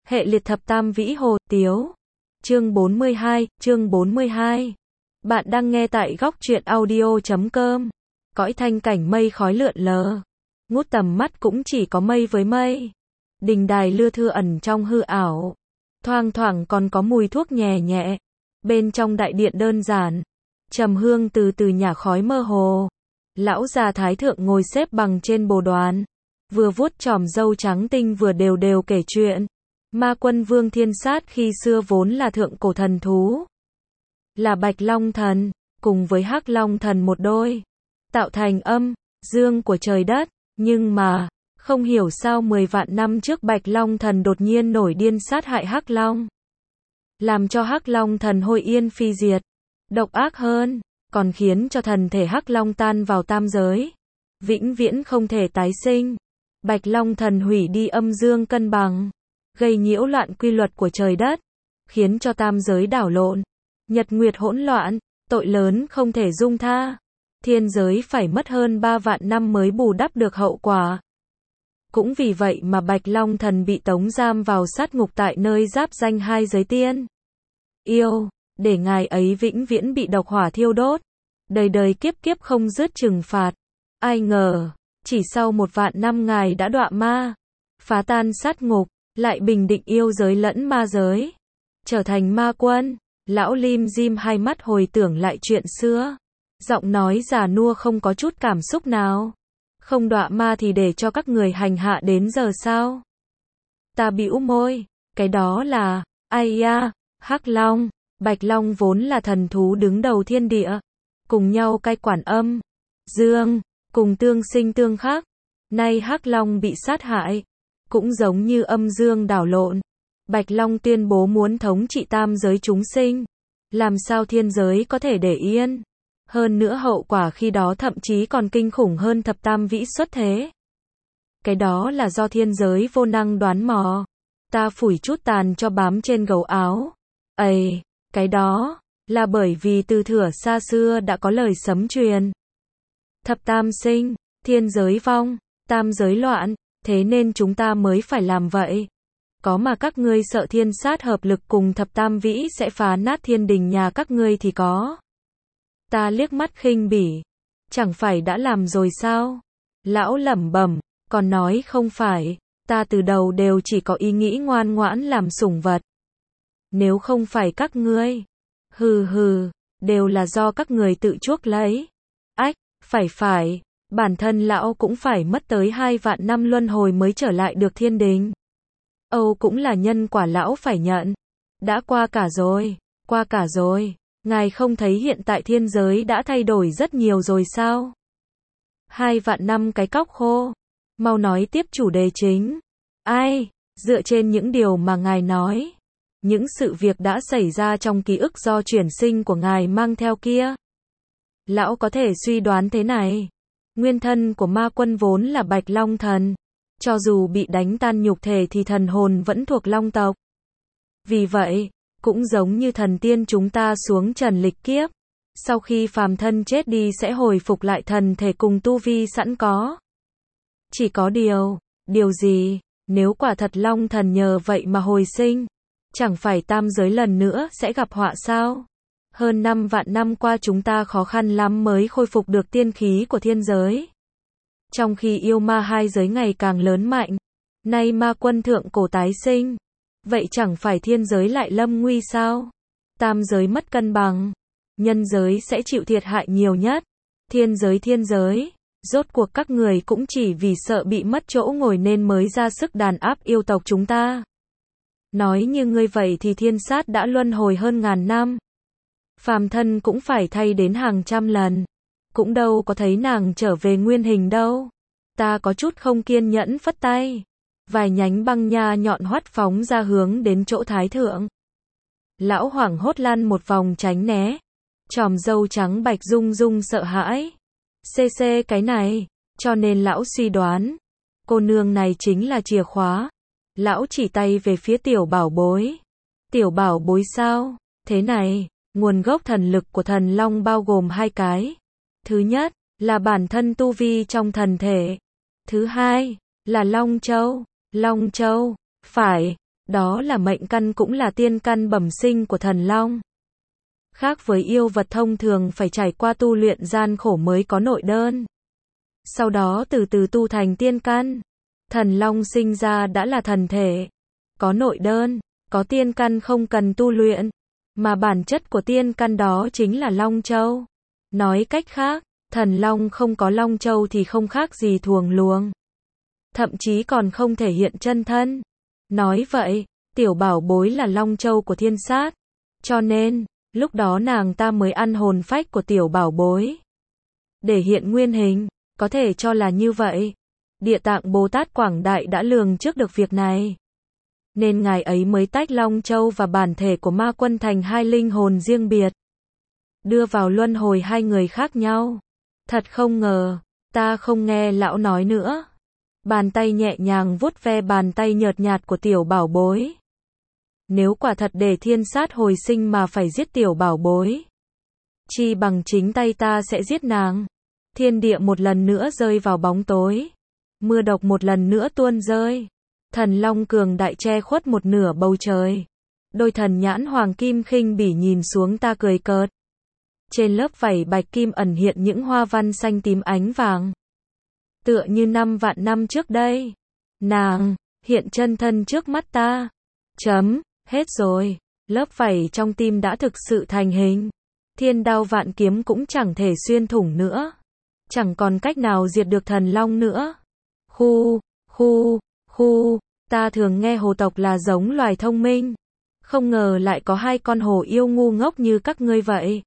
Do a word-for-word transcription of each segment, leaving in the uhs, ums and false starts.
Hệ liệt thập tam vĩ hồ tiếu. Chương bốn mươi hai, chương bốn mươi hai. Bạn đang nghe tại góc truyện audio chấm com. Cõi thanh cảnh mây khói lượn lờ. Ngút tầm mắt cũng chỉ có mây với mây. Đình đài lưa thưa ẩn trong hư ảo. Thoang thoảng còn có mùi thuốc nhẹ nhẹ. Bên trong đại điện đơn giản. Trầm hương từ từ nhả khói mơ hồ. Lão già thái thượng ngồi xếp bằng trên bồ đoàn. Vừa vuốt chòm râu trắng tinh vừa đều đều kể chuyện. Ma quân vương thiên sát khi xưa vốn là thượng cổ thần thú. Là bạch long thần, cùng với hắc long thần một đôi. Tạo thành âm, dương của trời đất. Nhưng mà, không hiểu sao mười vạn năm trước bạch long thần đột nhiên nổi điên sát hại hắc long. Làm cho hắc long thần hôi yên phi diệt. Độc ác hơn, còn khiến cho thần thể hắc long tan vào tam giới. Vĩnh viễn không thể tái sinh. Bạch long thần hủy đi âm dương cân bằng. Gây nhiễu loạn quy luật của trời đất. Khiến cho tam giới đảo lộn. Nhật nguyệt hỗn loạn. Tội lớn không thể dung tha. Thiên giới phải mất hơn ba vạn năm mới bù đắp được hậu quả. Cũng vì vậy mà Bạch Long thần bị tống giam vào sát ngục tại nơi giáp danh hai giới tiên. Yêu, để ngài ấy vĩnh viễn bị độc hỏa thiêu đốt. Đời đời kiếp kiếp không dứt trừng phạt. Ai ngờ, chỉ sau một vạn năm ngài đã đọa ma. Phá tan sát ngục, lại bình định yêu giới lẫn ma giới. Trở thành ma quân. Lão lim dim hai mắt hồi tưởng lại chuyện xưa. Giọng nói già nua không có chút cảm xúc nào. Không đọa ma thì để cho các người hành hạ đến giờ sao? Ta bĩu môi. Cái đó là, ai ya, hắc long, bạch long vốn là thần thú đứng đầu thiên địa. Cùng nhau cai quản âm, dương, cùng tương sinh tương khắc. Nay hắc long bị sát hại. Cũng giống như âm dương đảo lộn. Bạch long tuyên bố muốn thống trị tam giới chúng sinh. Làm sao thiên giới có thể để yên? Hơn nữa hậu quả khi đó thậm chí còn kinh khủng hơn thập tam vĩ xuất thế. Cái đó là do thiên giới vô năng đoán mò. Ta phủi chút tàn cho bám trên gấu áo. Ây, cái đó là bởi vì từ thuở xa xưa đã có lời sấm truyền. Thập tam sinh, thiên giới vong, tam giới loạn, thế nên chúng ta mới phải làm vậy. Có mà các ngươi sợ thiên sát hợp lực cùng thập tam vĩ sẽ phá nát thiên đình nhà các ngươi thì có. Ta liếc mắt khinh bỉ. Chẳng phải đã làm rồi sao? Lão lẩm bẩm, còn nói không phải, ta từ đầu đều chỉ có ý nghĩ ngoan ngoãn làm sủng vật. Nếu không phải các ngươi, hừ hừ, đều là do các người tự chuốc lấy. Ách, phải phải, bản thân lão cũng phải mất tới hai vạn năm luân hồi mới trở lại được thiên đình. Âu cũng là nhân quả lão phải nhận. Đã qua cả rồi, qua cả rồi. Ngài không thấy hiện tại thiên giới đã thay đổi rất nhiều rồi sao? Hai vạn năm cái cóc khô. Mau nói tiếp chủ đề chính. Ai, dựa trên những điều mà ngài nói. Những sự việc đã xảy ra trong ký ức do chuyển sinh của ngài mang theo kia. Lão có thể suy đoán thế này. Nguyên thân của ma quân vốn là bạch long thần. Cho dù bị đánh tan nhục thể thì thần hồn vẫn thuộc long tộc. Vì vậy, cũng giống như thần tiên chúng ta xuống trần lịch kiếp. Sau khi phàm thân chết đi sẽ hồi phục lại thần thể cùng tu vi sẵn có. Chỉ có điều, điều gì, nếu quả thật long thần nhờ vậy mà hồi sinh, chẳng phải tam giới lần nữa sẽ gặp họa sao? Hơn năm vạn năm qua chúng ta khó khăn lắm mới khôi phục được tiên khí của thiên giới. Trong khi yêu ma hai giới ngày càng lớn mạnh, nay ma quân thượng cổ tái sinh. Vậy chẳng phải thiên giới lại lâm nguy sao? Tam giới mất cân bằng. Nhân giới sẽ chịu thiệt hại nhiều nhất. Thiên giới thiên giới. Rốt cuộc các người cũng chỉ vì sợ bị mất chỗ ngồi nên mới ra sức đàn áp yêu tộc chúng ta. Nói như ngươi vậy thì thiên sát đã luân hồi hơn ngàn năm. Phàm thân cũng phải thay đến hàng trăm lần. Cũng đâu có thấy nàng trở về nguyên hình đâu. Ta có chút không kiên nhẫn phất tay. Vài nhánh băng nha nhọn hoắt phóng ra hướng đến chỗ thái thượng. Lão hoảng hốt lăn một vòng tránh né. Chòm râu trắng bạch rung rung sợ hãi. Xê xê cái này. Cho nên lão suy đoán. Cô nương này chính là chìa khóa. Lão chỉ tay về phía tiểu bảo bối. Tiểu bảo bối sao? Thế này, nguồn gốc thần lực của thần long bao gồm hai cái. Thứ nhất, là bản thân tu vi trong thần thể. Thứ hai, là Long Châu. Long Châu, phải, Đó là mệnh căn cũng là tiên căn bẩm sinh của thần long. Khác với yêu vật thông thường phải trải qua tu luyện gian khổ mới có nội đơn. Sau đó từ từ tu thành tiên căn. Thần long sinh ra đã là thần thể. Có nội đơn, có tiên căn không cần tu luyện. Mà bản chất của tiên căn đó chính là long châu. Nói cách khác, thần long không có long châu thì không khác gì thuồng luồng. Thậm chí còn không thể hiện chân thân. Nói vậy, tiểu bảo bối là long châu của thiên sát. Cho nên, lúc đó nàng ta mới ăn hồn phách của tiểu bảo bối. Để hiện nguyên hình, có thể cho là như vậy. Địa Tạng Bồ Tát Quảng Đại đã lường trước được việc này. Nên ngài ấy mới tách long châu và bản thể của ma quân thành hai linh hồn riêng biệt. Đưa vào luân hồi hai người khác nhau. Thật không ngờ, ta không nghe lão nói nữa. Bàn tay nhẹ nhàng vuốt ve bàn tay nhợt nhạt của tiểu bảo bối. Nếu quả thật để thiên sát hồi sinh mà phải giết tiểu bảo bối, chi bằng chính tay ta sẽ giết nàng. Thiên địa một lần nữa rơi vào bóng tối. Mưa độc một lần nữa tuôn rơi. Thần long cường đại che khuất một nửa bầu trời. Đôi thần nhãn hoàng kim khinh bỉ nhìn xuống ta cười cợt. Trên lớp vảy bạch kim ẩn hiện những hoa văn xanh tím ánh vàng. Tựa như năm vạn năm trước đây. Nàng, hiện chân thân trước mắt ta. Chấm, hết rồi. Lớp vảy trong tim đã thực sự thành hình. Thiên đao vạn kiếm cũng chẳng thể xuyên thủng nữa. Chẳng còn cách nào diệt được thần long nữa. Khu, khu, khu, ta thường nghe hồ tộc là giống loài thông minh. Không ngờ lại có hai con hồ yêu ngu ngốc như các ngươi vậy.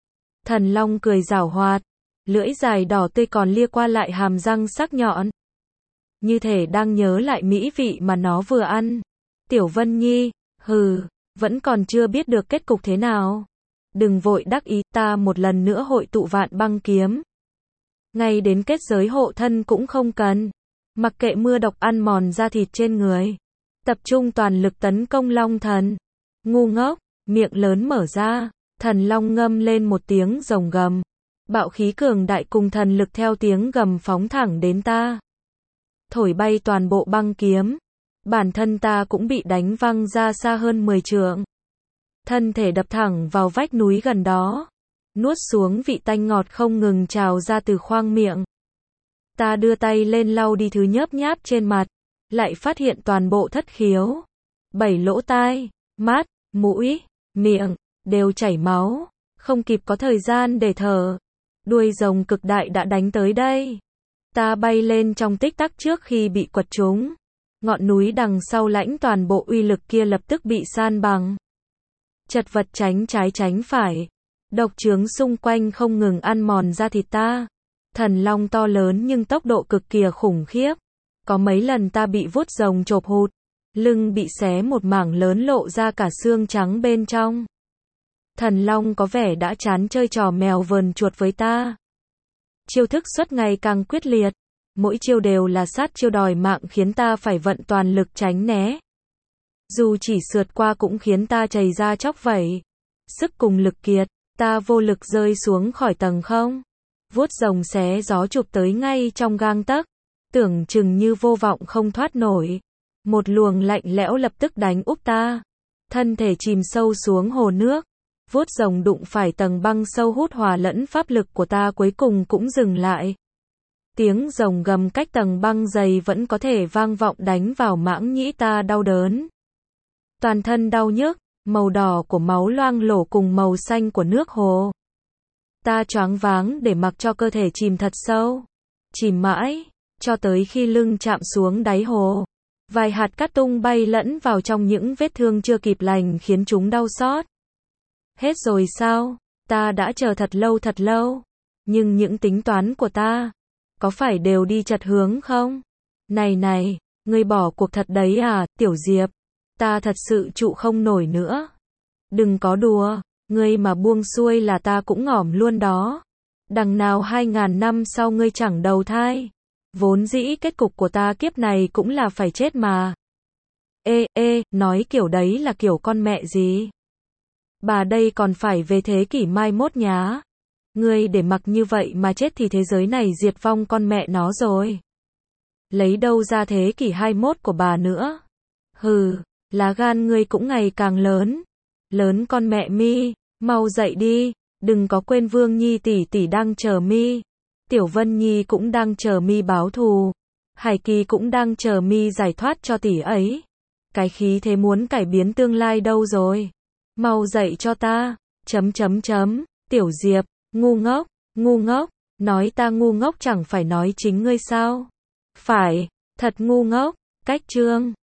Thần long cười giảo hoạt. Lưỡi dài đỏ tươi còn lia qua lại hàm răng sắc nhọn. Như thể đang nhớ lại mỹ vị mà nó vừa ăn. Tiểu Vân Nhi, hừ, vẫn còn chưa biết được kết cục thế nào. Đừng vội đắc ý, ta một lần nữa hội tụ vạn băng kiếm. Ngay đến kết giới hộ thân cũng không cần. Mặc kệ mưa độc ăn mòn da thịt trên người. Tập trung toàn lực tấn công long thần. Ngu ngốc, miệng lớn mở ra. Thần long ngâm lên một tiếng rồng gầm. Bạo khí cường đại cùng thần lực theo tiếng gầm phóng thẳng đến ta. Thổi bay toàn bộ băng kiếm. Bản thân ta cũng bị đánh văng ra xa hơn mười trượng. Thân thể đập thẳng vào vách núi gần đó. Nuốt xuống vị tanh ngọt không ngừng trào ra từ khoang miệng. Ta đưa tay lên lau đi thứ nhớp nháp trên mặt. Lại phát hiện toàn bộ thất khiếu. Bảy lỗ tai, mắt, mũi, miệng, đều chảy máu. Không kịp có thời gian để thở. Đuôi rồng cực đại đã đánh tới đây. Ta bay lên trong tích tắc trước khi bị quật trúng. Ngọn núi đằng sau lãnh toàn bộ uy lực kia lập tức bị san bằng. Chật vật tránh trái tránh phải. Độc chướng xung quanh không ngừng ăn mòn da thịt ta. Thần long to lớn nhưng tốc độ cực kỳ khủng khiếp. Có mấy lần ta bị vuốt rồng chộp hụt. Lưng bị xé một mảng lớn lộ ra cả xương trắng bên trong. Thần long có vẻ đã chán chơi trò mèo vờn chuột với ta. Chiêu thức xuất ngày càng quyết liệt. Mỗi chiêu đều là sát chiêu đòi mạng khiến ta phải vận toàn lực tránh né. Dù chỉ sượt qua cũng khiến ta chảy ra chóc vẩy. Sức cùng lực kiệt, ta vô lực rơi xuống khỏi tầng không. Vuốt rồng xé gió chụp tới ngay trong gang tấc. Tưởng chừng như vô vọng không thoát nổi. Một luồng lạnh lẽo lập tức đánh úp ta. Thân thể chìm sâu xuống hồ nước. Vuốt rồng đụng phải tầng băng sâu hút hòa lẫn pháp lực của ta cuối cùng cũng dừng lại. Tiếng rồng gầm cách tầng băng dày vẫn có thể vang vọng đánh vào mãng nhĩ ta đau đớn. Toàn thân đau nhức, màu đỏ của máu loang lổ cùng màu xanh của nước hồ. Ta choáng váng để mặc cho cơ thể chìm thật sâu. Chìm mãi, cho tới khi lưng chạm xuống đáy hồ. Vài hạt cát tung bay lẫn vào trong những vết thương chưa kịp lành khiến chúng đau xót. Hết rồi sao? Ta đã chờ thật lâu thật lâu. Nhưng những tính toán của ta, có phải đều đi chật hướng không? Này này, ngươi bỏ cuộc thật đấy à, Tiểu Diệp. Ta thật sự trụ không nổi nữa. Đừng có đùa, ngươi mà buông xuôi là ta cũng ngỏm luôn đó. Đằng nào hai ngàn năm sau ngươi chẳng đầu thai. Vốn dĩ kết cục của ta kiếp này cũng là phải chết mà. Ê, ê, nói kiểu đấy là kiểu con mẹ gì? Bà đây còn phải về thế kỷ mai mốt nhá. Ngươi để mặc như vậy mà chết thì thế giới này diệt vong con mẹ nó rồi. Lấy đâu ra thế kỷ hai mốt của bà nữa? Hừ, Lá gan ngươi cũng ngày càng lớn. Lớn con mẹ mi, mau dậy đi, đừng có quên Vương Nhi tỷ tỷ đang chờ mi. Tiểu Vân Nhi cũng đang chờ mi báo thù. Hải Kỳ cũng đang chờ mi giải thoát cho tỷ ấy. Cái khí thế muốn cải biến tương lai đâu rồi? Mau dậy cho ta. Chấm chấm chấm. Tiểu Diệp, ngu ngốc, ngu ngốc. Nói ta ngu ngốc chẳng phải nói chính ngươi sao? Phải, thật ngu ngốc. Cách chương